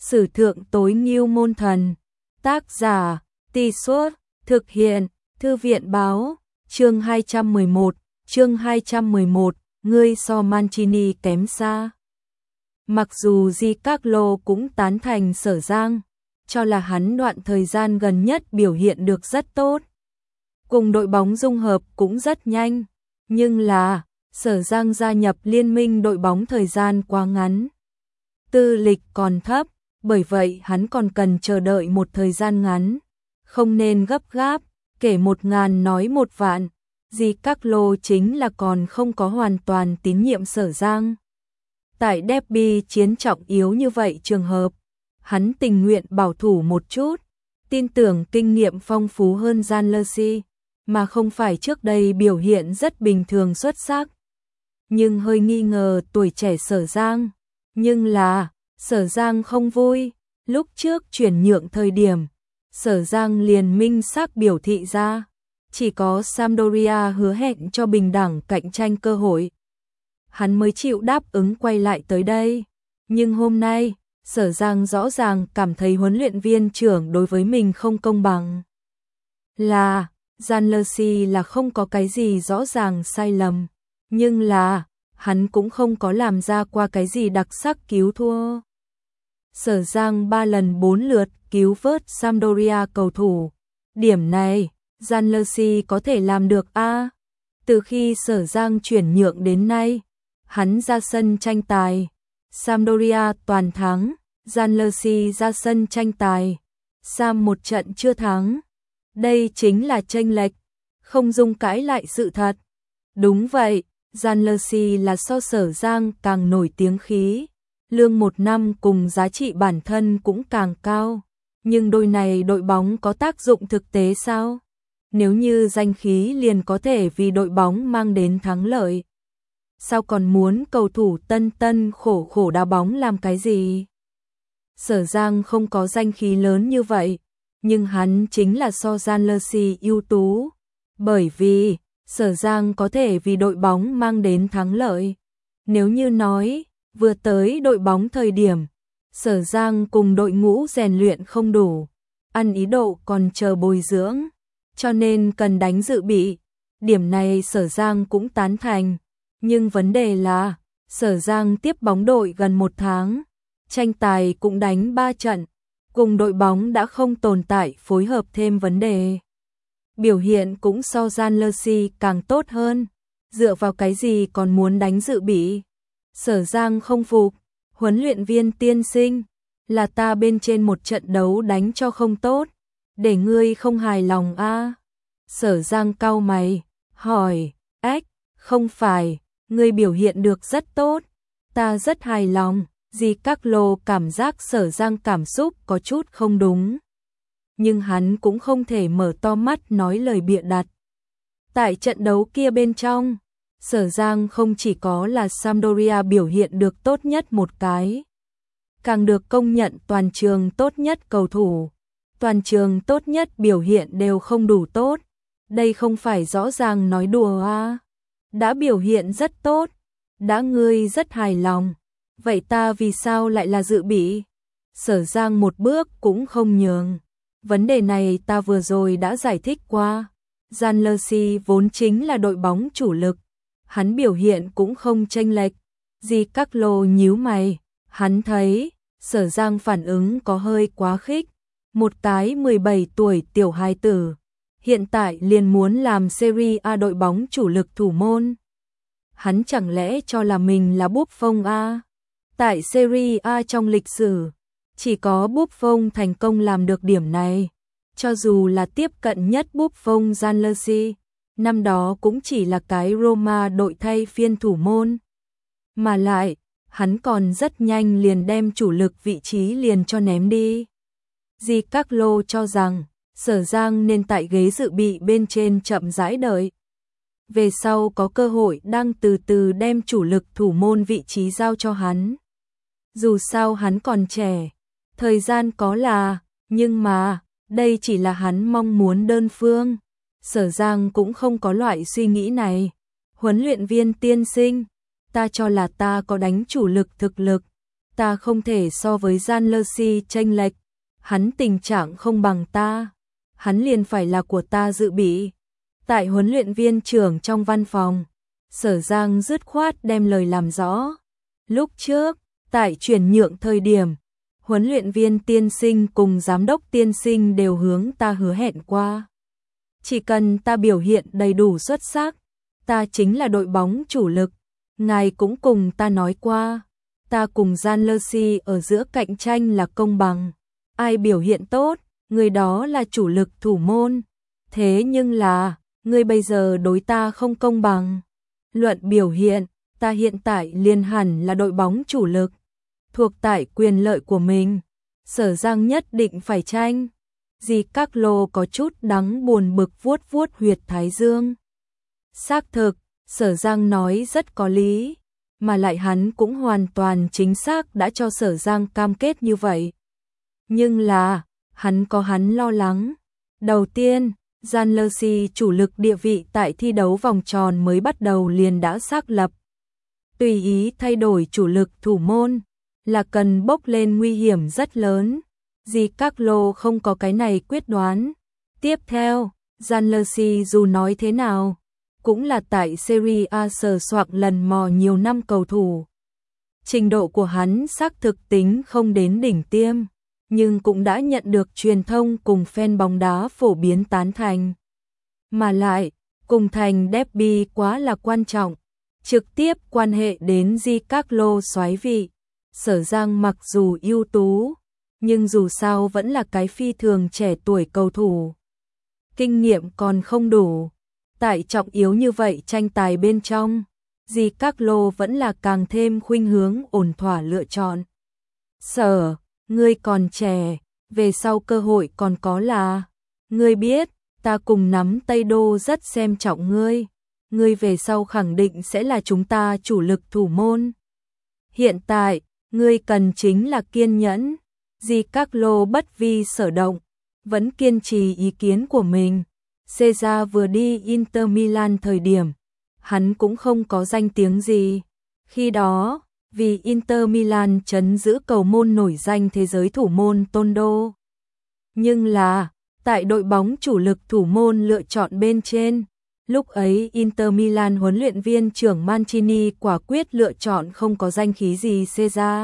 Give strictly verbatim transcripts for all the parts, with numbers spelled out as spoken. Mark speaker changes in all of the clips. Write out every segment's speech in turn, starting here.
Speaker 1: Sử thượng tối ngưu môn thần. Tác giả, Tì Suốt, thực hiện, Thư viện báo, chương hai trăm mười một, chương hai trăm mười một, ngươi so Mancini kém xa. Mặc dù Giancarlo cũng tán thành Sở Giang, cho là hắn đoạn thời gian gần nhất biểu hiện được rất tốt. Cùng đội bóng dung hợp cũng rất nhanh, nhưng là Sở Giang gia nhập liên minh đội bóng thời gian quá ngắn. Tư lịch còn thấp, bởi vậy hắn còn cần chờ đợi một thời gian ngắn, không nên gấp gáp, kể một ngàn nói một vạn. Giancarlo chính là còn không có hoàn toàn tín nhiệm Sở Giang. Tại derby chiến trọng yếu như vậy trường hợp, hắn tình nguyện bảo thủ một chút, tin tưởng kinh nghiệm phong phú hơn Gianluigi, mà không phải trước đây biểu hiện rất bình thường xuất sắc. Nhưng hơi nghi ngờ tuổi trẻ Sở Giang, nhưng là Sở Giang không vui, lúc trước chuyển nhượng thời điểm, Sở Giang liền minh xác biểu thị ra, chỉ có Sampdoria hứa hẹn cho bình đẳng cạnh tranh cơ hội, hắn mới chịu đáp ứng quay lại tới đây. Nhưng hôm nay, Sở Giang rõ ràng cảm thấy huấn luyện viên trưởng đối với mình không công bằng. Là, Gianluigi là không có cái gì rõ ràng sai lầm, nhưng là, hắn cũng không có làm ra qua cái gì đặc sắc cứu thua. Sở Giang ba lần bốn lượt cứu vớt Sampdoria cầu thủ. Điểm này, Gianluigi có thể làm được a. À, từ khi Sở Giang chuyển nhượng đến nay, hắn ra sân tranh tài, Sampdoria toàn thắng, Gianluigi ra sân tranh tài, Sam một trận chưa thắng. Đây chính là chênh lệch, không dung cãi lại sự thật. Đúng vậy, Gianluigi là so Sở Giang càng nổi tiếng khí, lương một năm cùng giá trị bản thân cũng càng cao. Nhưng đôi này đội bóng có tác dụng thực tế sao? Nếu như danh khí liền có thể vì đội bóng mang đến thắng lợi, sao còn muốn cầu thủ tân tân khổ khổ đá bóng làm cái gì? Sở Giang không có danh khí lớn như vậy, nhưng hắn chính là so Gianluigi ưu tú, bởi vì Sở Giang có thể vì đội bóng mang đến thắng lợi. Nếu như nói, vừa tới đội bóng thời điểm, Sở Giang cùng đội ngũ rèn luyện không đủ, ăn ý độ còn chờ bồi dưỡng, cho nên cần đánh dự bị. Điểm này Sở Giang cũng tán thành, nhưng vấn đề là, Sở Giang tiếp bóng đội gần một tháng, tranh tài cũng đánh ba trận, cùng đội bóng đã không tồn tại phối hợp thêm vấn đề. Biểu hiện cũng so Gianluigi càng tốt hơn, dựa vào cái gì còn muốn đánh dự bị? Sở Giang không phục, huấn luyện viên tiên sinh, là ta bên trên một trận đấu đánh cho không tốt, để ngươi không hài lòng a. À? Sở Giang cau mày, hỏi, ếch, không phải, ngươi biểu hiện được rất tốt, ta rất hài lòng. Giancarlo cảm giác Sở Giang cảm xúc có chút không đúng, nhưng hắn cũng không thể mở to mắt nói lời bịa đặt. Tại trận đấu kia bên trong, Sở Giang không chỉ có là Sampdoria biểu hiện được tốt nhất một cái, càng được công nhận toàn trường tốt nhất cầu thủ, toàn trường tốt nhất biểu hiện đều không đủ tốt. Đây không phải rõ ràng nói đùa à? Đã biểu hiện rất tốt, đã ngươi rất hài lòng, vậy ta vì sao lại là dự bị? Sở Giang một bước cũng không nhường. Vấn đề này ta vừa rồi đã giải thích qua. Gianluigi vốn chính là đội bóng chủ lực, hắn biểu hiện cũng không chênh lệch. Giancarlo nhíu mày, hắn thấy Sở Giang phản ứng có hơi quá khích. Một cái mười bảy tuổi tiểu hài tử, hiện tại liền muốn làm Serie A đội bóng chủ lực thủ môn. Hắn chẳng lẽ cho là mình là Buffon A? Tại Serie A trong lịch sử, chỉ có Buffon thành công làm được điểm này. Cho dù là tiếp cận nhất Buffon Gianluigi, năm đó cũng chỉ là cái Roma đội thay phiên thủ môn. Mà lại, hắn còn rất nhanh liền đem chủ lực vị trí liền cho ném đi. Giancarlo cho rằng, Sở Giang nên tại ghế dự bị bên trên chậm rãi đợi. Về sau có cơ hội đang từ từ đem chủ lực thủ môn vị trí giao cho hắn. Dù sao hắn còn trẻ, thời gian có là, nhưng mà, đây chỉ là hắn mong muốn đơn phương. Sở Giang cũng không có loại suy nghĩ này. Huấn luyện viên tiên sinh, ta cho là ta có đánh chủ lực thực lực, ta không thể so với Jan Lersi chênh lệch, hắn tình trạng không bằng ta, hắn liền phải là của ta dự bị. Tại huấn luyện viên trưởng trong văn phòng, Sở Giang dứt khoát đem lời làm rõ. Lúc trước, tại chuyển nhượng thời điểm, huấn luyện viên tiên sinh cùng giám đốc tiên sinh đều hướng ta hứa hẹn qua. Chỉ cần ta biểu hiện đầy đủ xuất sắc, ta chính là đội bóng chủ lực. Ngài cũng cùng ta nói qua, ta cùng Jan Lersi ở giữa cạnh tranh là công bằng. Ai biểu hiện tốt, người đó là chủ lực thủ môn. Thế nhưng là, người bây giờ đối ta không công bằng. Luận biểu hiện, ta hiện tại liền hẳn là đội bóng chủ lực. Thuộc tại quyền lợi của mình, Sở Giang nhất định phải tranh. Di Carlo có chút đắng buồn bực vuốt vuốt huyệt thái dương. Xác thực, Sở Giang nói rất có lý, mà lại hắn cũng hoàn toàn chính xác đã cho Sở Giang cam kết như vậy. Nhưng là, hắn có hắn lo lắng. Đầu tiên, Jan Lersi chủ lực địa vị tại thi đấu vòng tròn mới bắt đầu liền đã xác lập. Tùy ý thay đổi chủ lực thủ môn, là cần bốc lên nguy hiểm rất lớn. Di Carlo không có cái này quyết đoán. Tiếp theo, Jan Lersi dù nói thế nào, cũng là tại Serie A sờ soạng lần mò nhiều năm cầu thủ. Trình độ của hắn xác thực tính không đến đỉnh tiêm, nhưng cũng đã nhận được truyền thông cùng fan bóng đá phổ biến tán thành. Mà lại, cùng thành derby quá là quan trọng, trực tiếp quan hệ đến Di Carlo soái vị. Sở Giang mặc dù ưu tú, nhưng dù sao vẫn là cái phi thường trẻ tuổi cầu thủ. Kinh nghiệm còn không đủ. Tại trọng yếu như vậy tranh tài bên trong, Di Carlo vẫn là càng thêm khuynh hướng ổn thỏa lựa chọn. Sở, ngươi còn trẻ, về sau cơ hội còn có là, ngươi biết, ta cùng nắm Tây Đô rất xem trọng ngươi, ngươi về sau khẳng định sẽ là chúng ta chủ lực thủ môn. Hiện tại, ngươi cần chính là kiên nhẫn. Di Carlo bất vi sở động, vẫn kiên trì ý kiến của mình. Caesar vừa đi Inter Milan thời điểm, hắn cũng không có danh tiếng gì. Khi đó, vì Inter Milan trấn giữ cầu môn nổi danh thế giới thủ môn Tondo. Nhưng là, tại đội bóng chủ lực thủ môn lựa chọn bên trên, lúc ấy Inter Milan huấn luyện viên trưởng Mancini quả quyết lựa chọn không có danh khí gì Caesar.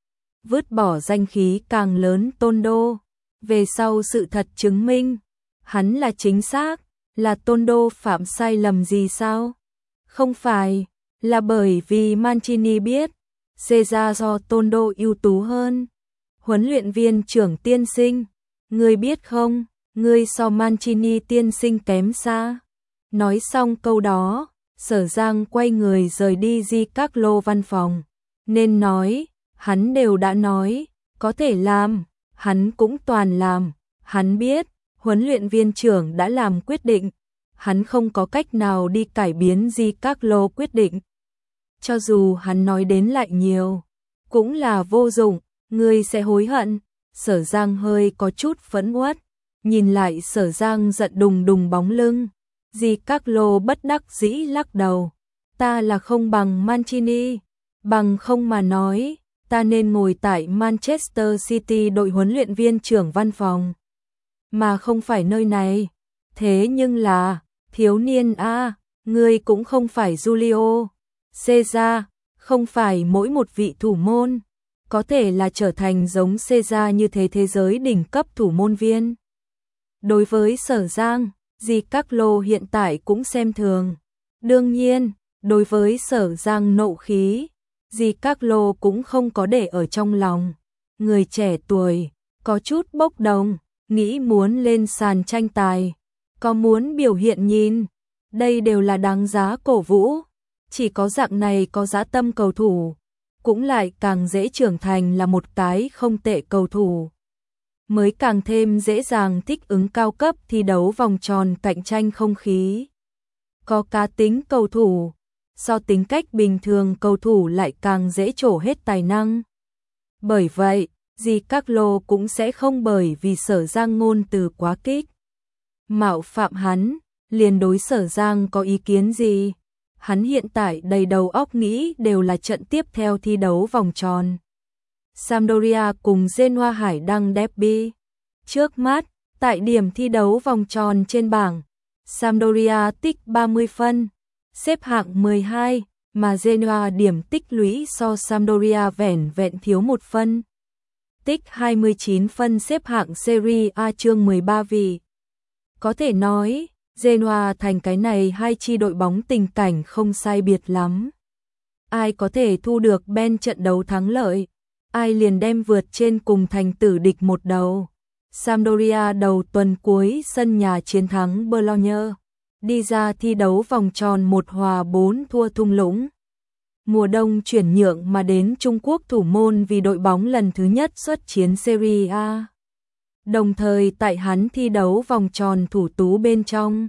Speaker 1: Vứt bỏ danh khí càng lớn Tondo. Về sau sự thật chứng minh, hắn là chính xác, là Tondo phạm sai lầm gì sao? Không phải, là bởi vì Mancini biết, Caesar do Tondo ưu tú hơn. Huấn luyện viên trưởng tiên sinh, ngươi biết không, ngươi so Mancini tiên sinh kém xa. Nói xong câu đó, Sở Giang quay người rời đi Di Carlo văn phòng. Nên nói, hắn đều đã nói, có thể làm, hắn cũng toàn làm. Hắn biết, huấn luyện viên trưởng đã làm quyết định, hắn không có cách nào đi cải biến Di Carlo quyết định. Cho dù hắn nói đến lại nhiều, cũng là vô dụng, ngươi sẽ hối hận. Sở Giang hơi có chút phẫn uất, nhìn lại Sở Giang giận đùng đùng bóng lưng. Di Carlo bất đắc dĩ lắc đầu, ta là không bằng Mancini, bằng không mà nói, ta nên ngồi tại Manchester City đội huấn luyện viên trưởng văn phòng, mà không phải nơi này. Thế nhưng là, thiếu niên a, ngươi cũng không phải Julio Caesar, không phải mỗi một vị thủ môn có thể là trở thành giống Caesar như thế thế giới đỉnh cấp thủ môn viên. Đối với Sở Giang, Di Carlo hiện tại cũng xem thường. Đương nhiên, đối với Sở Giang nộ khí, Di Carlo cũng không có để ở trong lòng. Người trẻ tuổi, có chút bốc đồng, nghĩ muốn lên sàn tranh tài, có muốn biểu hiện nhìn, đây đều là đáng giá cổ vũ. Chỉ có dạng này có dã tâm cầu thủ, cũng lại càng dễ trưởng thành là một cái không tệ cầu thủ, mới càng thêm dễ dàng thích ứng cao cấp thi đấu vòng tròn cạnh tranh không khí. Có cá tính cầu thủ, so tính cách bình thường cầu thủ lại càng dễ trổ hết tài năng. Bởi vậy, Di Carlo cũng sẽ không bởi vì Sở Giang ngôn từ quá kích mạo phạm hắn, liền đối Sở Giang có ý kiến gì. Hắn hiện tại đầy đầu óc nghĩ đều là trận tiếp theo thi đấu vòng tròn. Sampdoria cùng Genoa Hải đăng derby. Trước mắt, tại điểm thi đấu vòng tròn trên bảng, Sampdoria tích ba mươi phân, xếp hạng mười hai, mà Genoa điểm tích lũy so Sampdoria vẻn vẹn thiếu một phân. Tích hai mươi chín phân xếp hạng Serie A chương mười ba vị. Có thể nói, Genoa thành cái này hai chi đội bóng tình cảnh không sai biệt lắm. Ai có thể thu được bên trận đấu thắng lợi, ai liền đem vượt trên cùng thành tử địch một đầu. Sampdoria đầu tuần cuối sân nhà chiến thắng Bologna, đi ra thi đấu vòng tròn một hòa bốn thua thung lũng. Mùa đông chuyển nhượng mà đến Trung Quốc thủ môn vì đội bóng lần thứ nhất xuất chiến Serie A. Đồng thời tại hắn thi đấu vòng tròn thủ tú bên trong.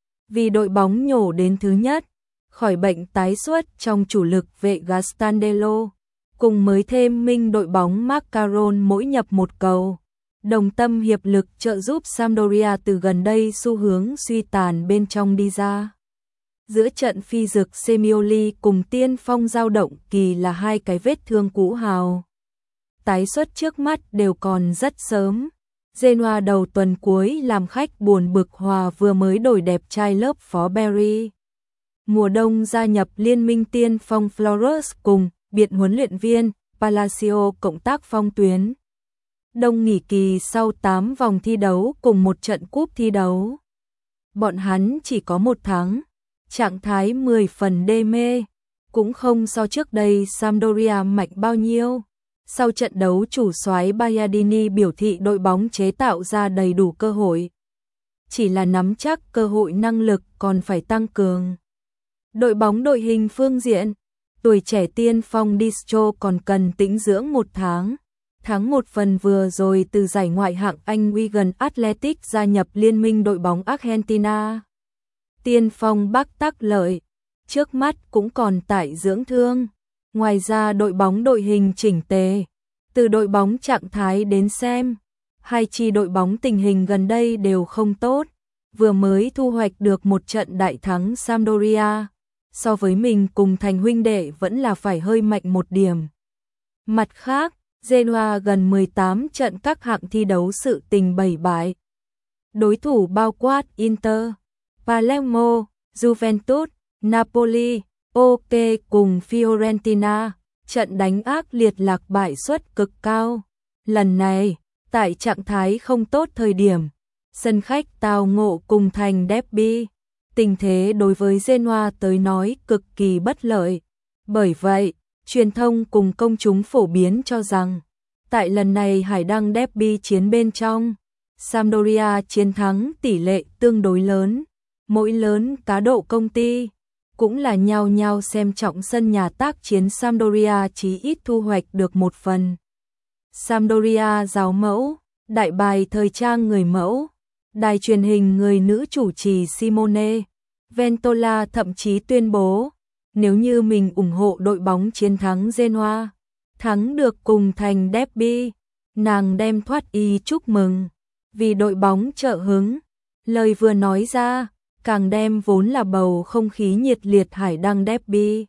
Speaker 1: Vì đội bóng nhổ đến thứ nhất, khỏi bệnh tái xuất trong chủ lực vệ Gastandello, cùng mới thêm minh đội bóng Macaron mỗi nhập một cầu. Đồng tâm hiệp lực trợ giúp Sampdoria từ gần đây xu hướng suy tàn bên trong đi ra. Giữa trận phi dực Semioli cùng tiên phong dao động kỳ là hai cái vết thương cũ hào. Tái xuất trước mắt đều còn rất sớm. Genoa đầu tuần cuối làm khách buồn bực hòa vừa mới đổi đẹp trai lớp phó Barry. Mùa đông gia nhập liên minh tiên phong Flores cùng biện huấn luyện viên Palacio cộng tác phong tuyến. Đông nghỉ kỳ sau tám vòng thi đấu cùng một trận cúp thi đấu. Bọn hắn chỉ có một thắng, trạng thái mười phần đê mê, cũng không so trước đây Sampdoria mạnh bao nhiêu. Sau trận đấu chủ soái Bayardini biểu thị đội bóng chế tạo ra đầy đủ cơ hội. Chỉ là nắm chắc cơ hội năng lực còn phải tăng cường. Đội bóng đội hình phương diện, tuổi trẻ tiên phong Distro còn cần tĩnh dưỡng một tháng. Tháng một phần vừa rồi từ giải ngoại hạng Anh Wigan Athletic gia nhập liên minh đội bóng Argentina. Tiên phong Bắc Tắc Lợi, trước mắt cũng còn tại dưỡng thương. Ngoài ra đội bóng đội hình chỉnh tề. Từ đội bóng trạng thái đến xem, hai chi đội bóng tình hình gần đây đều không tốt. Vừa mới thu hoạch được một trận đại thắng Sampdoria. So với mình cùng thành huynh đệ vẫn là phải hơi mạnh một điểm. Mặt khác, Genoa gần mười tám trận các hạng thi đấu sự tình bảy bại. Đối thủ bao quát Inter, Palermo, Juventus, Napoli, OK cùng Fiorentina, trận đánh ác liệt lạc bại suất cực cao. Lần này, tại trạng thái không tốt thời điểm, sân khách tao ngộ cùng thành derby, tình thế đối với Genoa tới nói cực kỳ bất lợi. Bởi vậy, truyền thông cùng công chúng phổ biến cho rằng, tại lần này Hải đăng derby chiến bên trong, Sampdoria chiến thắng tỷ lệ tương đối lớn, mỗi lớn cá độ công ty cũng là nhao nhao xem trọng sân nhà tác chiến Sampdoria chí ít thu hoạch được một phần. Sampdoria giáo mẫu, đại bài thời trang người mẫu, đài truyền hình người nữ chủ trì Simone Ventola thậm chí tuyên bố, nếu như mình ủng hộ đội bóng chiến thắng Genoa, thắng được cùng thành derby, nàng đem thoát y chúc mừng, vì đội bóng trợ hứng. Lời vừa nói ra, càng đem vốn là bầu không khí nhiệt liệt Hải đăng derby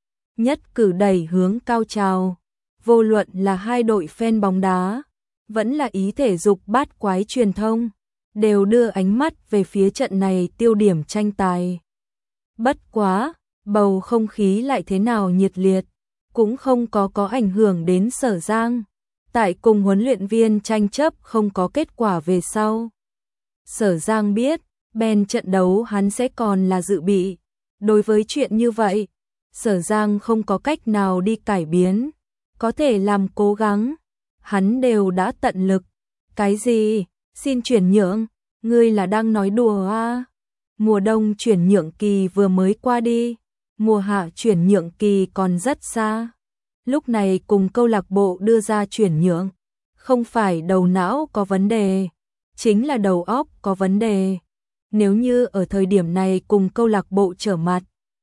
Speaker 1: nhất cử đẩy hướng cao trào. Vô luận là hai đội fan bóng đá, vẫn là ý thể dục bát quái truyền thông, đều đưa ánh mắt về phía trận này tiêu điểm tranh tài. Bất quá, bầu không khí lại thế nào nhiệt liệt, cũng không có có ảnh hưởng đến Sở Giang. Tại cùng huấn luyện viên tranh chấp không có kết quả về sau. Sở Giang biết, bên trận đấu hắn sẽ còn là dự bị. Đối với chuyện như vậy, Sở Giang không có cách nào đi cải biến, có thể làm cố gắng, hắn đều đã tận lực. Cái gì? Xin chuyển nhượng, ngươi là đang nói đùa à? Mùa đông chuyển nhượng kỳ vừa mới qua đi, mùa hạ chuyển nhượng kỳ còn rất xa. Lúc này cùng câu lạc bộ đưa ra chuyển nhượng, không phải đầu não có vấn đề, chính là đầu óc có vấn đề. Nếu như ở thời điểm này cùng câu lạc bộ trở mặt,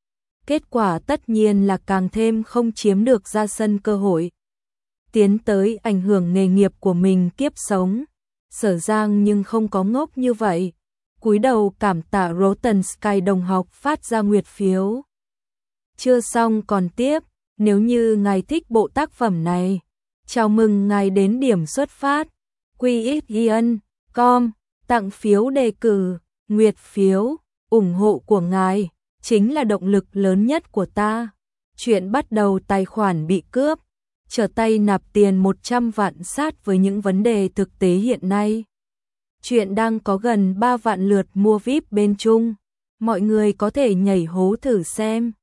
Speaker 1: kết quả tất nhiên là càng thêm không chiếm được ra sân cơ hội, tiến tới ảnh hưởng nghề nghiệp của mình kiếp sống. Sở Giang nhưng không có ngốc như vậy, cúi đầu cảm tạ Rotten Sky đồng học phát ra nguyệt phiếu. Chưa xong còn tiếp, nếu như ngài thích bộ tác phẩm này, Chào mừng ngài đến điểm xuất phát. Q X Ian com tặng phiếu đề cử, nguyệt phiếu, ủng hộ của ngài chính là động lực lớn nhất của ta. Chuyện bắt đầu tài khoản bị cướp, trở tay nạp tiền một trăm vạn sát với những vấn đề thực tế hiện nay. Chuyện đang có gần ba vạn lượt mua vi ai pi bên Trung. Mọi người có thể nhảy hố thử xem.